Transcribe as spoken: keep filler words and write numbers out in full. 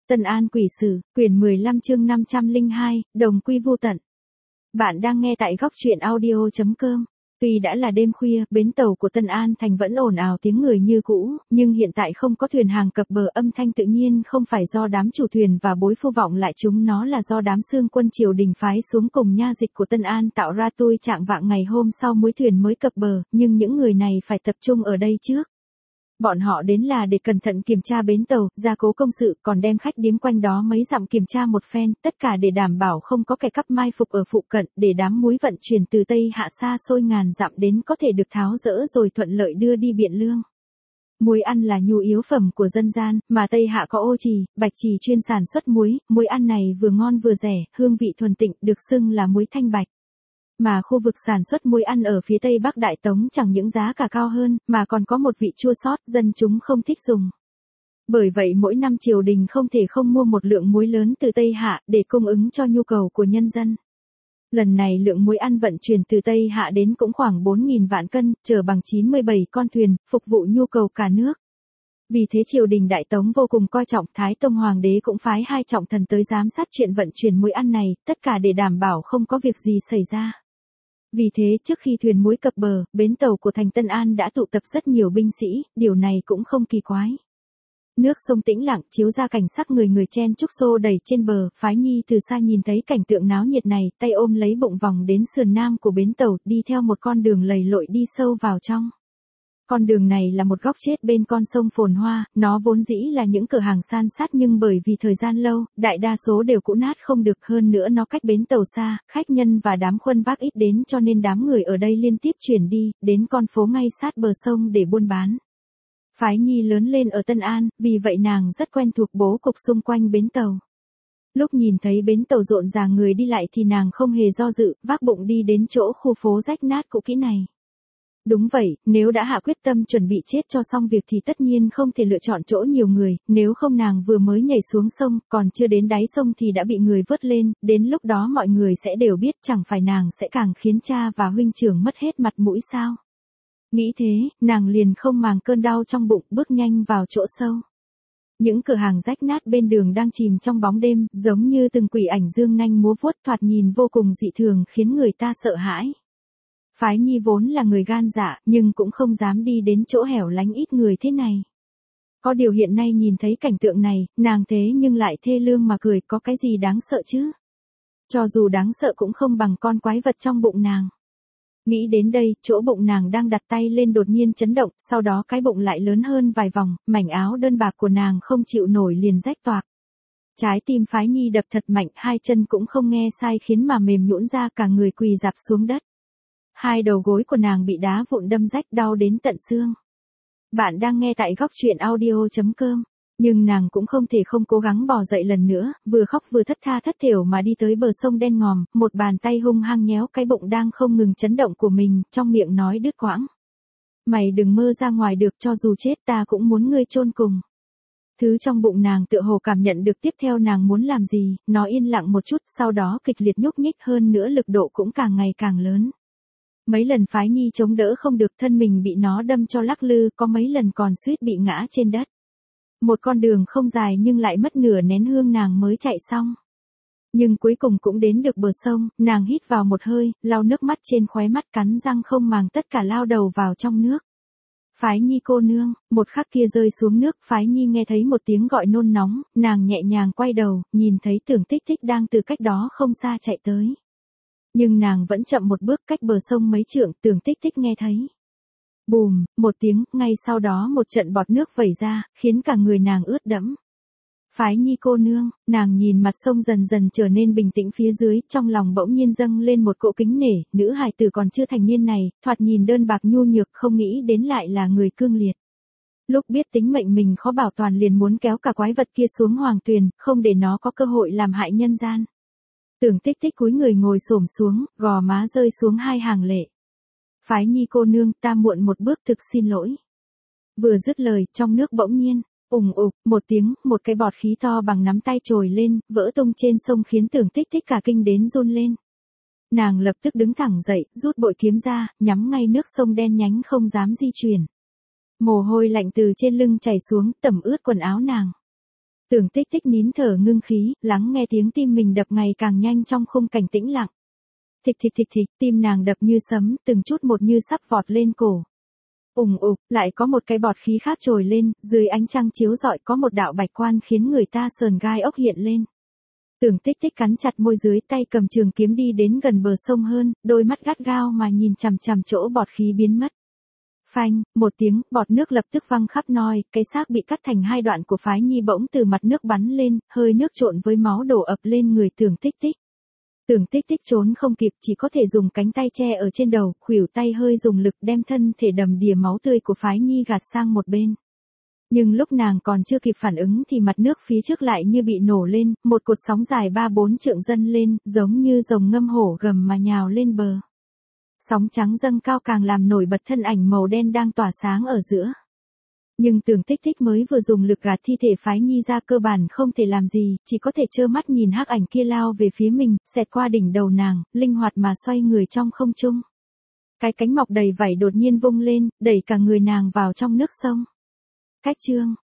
Tân An Quỷ Sử, quyển mười lăm chương năm trăm lẻ hai, Đồng Quy Vu Tận. Bạn đang nghe tại góc truyện audio chấm com. Tuy đã là đêm khuya, bến tàu của Tân An Thành vẫn ồn ào tiếng người như cũ, nhưng hiện tại không có thuyền hàng cập bờ, âm thanh tự nhiên không phải do đám chủ thuyền và bối phu vọng lại chúng nó là do đám xương quân triều đình phái xuống cùng nha dịch của Tân An tạo ra. Tôi trạng vạng ngày hôm sau mối thuyền mới cập bờ, nhưng những người này phải tập trung ở đây trước. Bọn họ đến là để cẩn thận kiểm tra bến tàu, gia cố công sự, còn đem khách điếm quanh đó mấy dặm kiểm tra một phen, tất cả để đảm bảo không có kẻ cắp mai phục ở phụ cận, để đám muối vận chuyển từ Tây Hạ xa xôi ngàn dặm đến có thể được tháo dỡ rồi thuận lợi đưa đi Biện Lương. Muối ăn là nhu yếu phẩm của dân gian, mà Tây Hạ có Ô Trì, Bạch Trì chuyên sản xuất muối, muối ăn này vừa ngon vừa rẻ, hương vị thuần tịnh, được xưng là muối thanh bạch. Mà khu vực sản xuất muối ăn ở phía Tây Bắc Đại Tống chẳng những giá cả cao hơn, mà còn có một vị chua xót, dân chúng không thích dùng. Bởi vậy mỗi năm triều đình không thể không mua một lượng muối lớn từ Tây Hạ, để cung ứng cho nhu cầu của nhân dân. Lần này lượng muối ăn vận chuyển từ Tây Hạ đến cũng khoảng bốn nghìn vạn cân, chở bằng chín mươi bảy con thuyền, phục vụ nhu cầu cả nước. Vì thế triều đình Đại Tống vô cùng coi trọng, Thái Tông Hoàng đế cũng phái hai trọng thần tới giám sát chuyện vận chuyển muối ăn này, tất cả để đảm bảo không có việc gì xảy ra. Vì thế trước khi thuyền muối cập bờ, bến tàu của thành Tân An đã tụ tập rất nhiều binh sĩ, điều này cũng không kỳ quái. Nước sông tĩnh lặng chiếu ra cảnh sắc người người chen chúc xô đẩy trên bờ, Phái Nhi từ xa nhìn thấy cảnh tượng náo nhiệt này, tay ôm lấy bụng vòng đến sườn nam của bến tàu, đi theo một con đường lầy lội đi sâu vào trong. Con đường này là một góc chết bên con sông phồn hoa, nó vốn dĩ là những cửa hàng san sát nhưng bởi vì thời gian lâu, đại đa số đều cũ nát không được, hơn nữa nó cách bến tàu xa, khách nhân và đám khuân vác ít đến cho nên đám người ở đây liên tiếp chuyển đi, đến con phố ngay sát bờ sông để buôn bán. Phái Nhi lớn lên ở Tân An, vì vậy nàng rất quen thuộc bố cục xung quanh bến tàu. Lúc nhìn thấy bến tàu rộn ràng người đi lại thì nàng không hề do dự, vác bụng đi đến chỗ khu phố rách nát cũ kỹ này. Đúng vậy, nếu đã hạ quyết tâm chuẩn bị chết cho xong việc thì tất nhiên không thể lựa chọn chỗ nhiều người, nếu không nàng vừa mới nhảy xuống sông, còn chưa đến đáy sông thì đã bị người vớt lên, đến lúc đó mọi người sẽ đều biết, chẳng phải nàng sẽ càng khiến cha và huynh trưởng mất hết mặt mũi sao. Nghĩ thế, nàng liền không màng cơn đau trong bụng, bước nhanh vào chỗ sâu. Những cửa hàng rách nát bên đường đang chìm trong bóng đêm, giống như từng quỷ ảnh dương nanh múa vuốt, thoạt nhìn vô cùng dị thường khiến người ta sợ hãi. Phái Nhi vốn là người gan dạ, nhưng cũng không dám đi đến chỗ hẻo lánh ít người thế này. Có điều hiện nay nhìn thấy cảnh tượng này, nàng thế nhưng lại thê lương mà cười, có cái gì đáng sợ chứ? Cho dù đáng sợ cũng không bằng con quái vật trong bụng nàng. Nghĩ đến đây, chỗ bụng nàng đang đặt tay lên đột nhiên chấn động, sau đó cái bụng lại lớn hơn vài vòng, mảnh áo đơn bạc của nàng không chịu nổi liền rách toạc. Trái tim Phái Nhi đập thật mạnh, hai chân cũng không nghe sai khiến mà mềm nhũn ra, cả người quỳ rạp xuống đất. Hai đầu gối của nàng bị đá vụn đâm rách, đau đến tận xương. Bạn đang nghe tại góc truyện audio chấm com. Nhưng nàng cũng không thể không cố gắng bò dậy lần nữa, vừa khóc vừa thất tha thất thểu mà đi tới bờ sông đen ngòm, một bàn tay hung hăng nhéo cái bụng đang không ngừng chấn động của mình, trong miệng nói đứt quãng. Mày đừng mơ ra ngoài được, cho dù chết ta cũng muốn ngươi chôn cùng. Thứ trong bụng nàng tựa hồ cảm nhận được tiếp theo nàng muốn làm gì, nó yên lặng một chút, sau đó kịch liệt nhúc nhích hơn nữa, lực độ cũng càng ngày càng lớn. Mấy lần Phái Nhi chống đỡ không được, thân mình bị nó đâm cho lắc lư, có mấy lần còn suýt bị ngã trên đất. Một con đường không dài nhưng lại mất nửa nén hương nàng mới chạy xong. Nhưng cuối cùng cũng đến được bờ sông, nàng hít vào một hơi, lau nước mắt trên khóe mắt, cắn răng không màng tất cả lao đầu vào trong nước. Phái Nhi cô nương, một khắc kia rơi xuống nước, Phái Nhi nghe thấy một tiếng gọi nôn nóng, nàng nhẹ nhàng quay đầu, nhìn thấy Tưởng Tích Tích đang từ cách đó không xa chạy tới. Nhưng nàng vẫn chậm một bước, cách bờ sông mấy trượng, Tưởng Tích Tích nghe thấy. Bùm, một tiếng, ngay sau đó một trận bọt nước vẩy ra, khiến cả người nàng ướt đẫm. Phái Nhi cô nương, nàng nhìn mặt sông dần dần trở nên bình tĩnh phía dưới, trong lòng bỗng nhiên dâng lên một cỗ kính nể, nữ hài tử còn chưa thành niên này, thoạt nhìn đơn bạc nhu nhược, không nghĩ đến lại là người cương liệt. Lúc biết tính mệnh mình khó bảo toàn liền muốn kéo cả quái vật kia xuống hoàng tuyền, không để nó có cơ hội làm hại nhân gian. Tưởng Tích Tích cúi người ngồi xổm xuống, gò má rơi xuống hai hàng lệ. Phái Nhi cô nương, ta muộn một bước, thực xin lỗi. Vừa dứt lời, trong nước bỗng nhiên, ùng ục, một tiếng, một cái bọt khí to bằng nắm tay trồi lên, vỡ tung trên sông khiến Tưởng Tích Tích cả kinh đến run lên. Nàng lập tức đứng thẳng dậy, rút bội kiếm ra, nhắm ngay nước sông đen nhánh không dám di chuyển. Mồ hôi lạnh từ trên lưng chảy xuống, tẩm ướt quần áo nàng. Tưởng Tích Tích nín thở ngưng khí, lắng nghe tiếng tim mình đập ngày càng nhanh trong khung cảnh tĩnh lặng. Thịch thịch thịch thịch, tim nàng đập như sấm, từng chút một như sắp vọt lên cổ. Ùng ục, lại có một cái bọt khí khác trồi lên, dưới ánh trăng chiếu rọi có một đạo bạch quan khiến người ta sờn gai ốc hiện lên. Tưởng Tích Tích cắn chặt môi dưới, tay cầm trường kiếm đi đến gần bờ sông hơn, đôi mắt gắt gao mà nhìn chằm chằm chỗ bọt khí biến mất. Phanh, một tiếng, bọt nước lập tức văng khắp nôi, cái xác bị cắt thành hai đoạn của Phái Nhi bỗng từ mặt nước bắn lên, hơi nước trộn với máu đổ ập lên người Tưởng Tích Tích. Tưởng Tích Tích trốn không kịp, chỉ có thể dùng cánh tay che ở trên đầu, khuỷu tay hơi dùng lực đem thân thể đầm đìa máu tươi của Phái Nhi gạt sang một bên. Nhưng lúc nàng còn chưa kịp phản ứng thì mặt nước phía trước lại như bị nổ lên, một cột sóng dài ba bốn trượng dâng lên, giống như rồng ngâm hổ gầm mà nhào lên bờ. Sóng trắng dâng cao càng làm nổi bật thân ảnh màu đen đang tỏa sáng ở giữa. Nhưng Tưởng Tích Tích mới vừa dùng lực gạt thi thể Phái Nhi ra cơ bản không thể làm gì, chỉ có thể trơ mắt nhìn hắc ảnh kia lao về phía mình, xẹt qua đỉnh đầu nàng, linh hoạt mà xoay người trong không trung. Cái cánh mọc đầy vảy đột nhiên vung lên, đẩy cả người nàng vào trong nước sông. Cách chương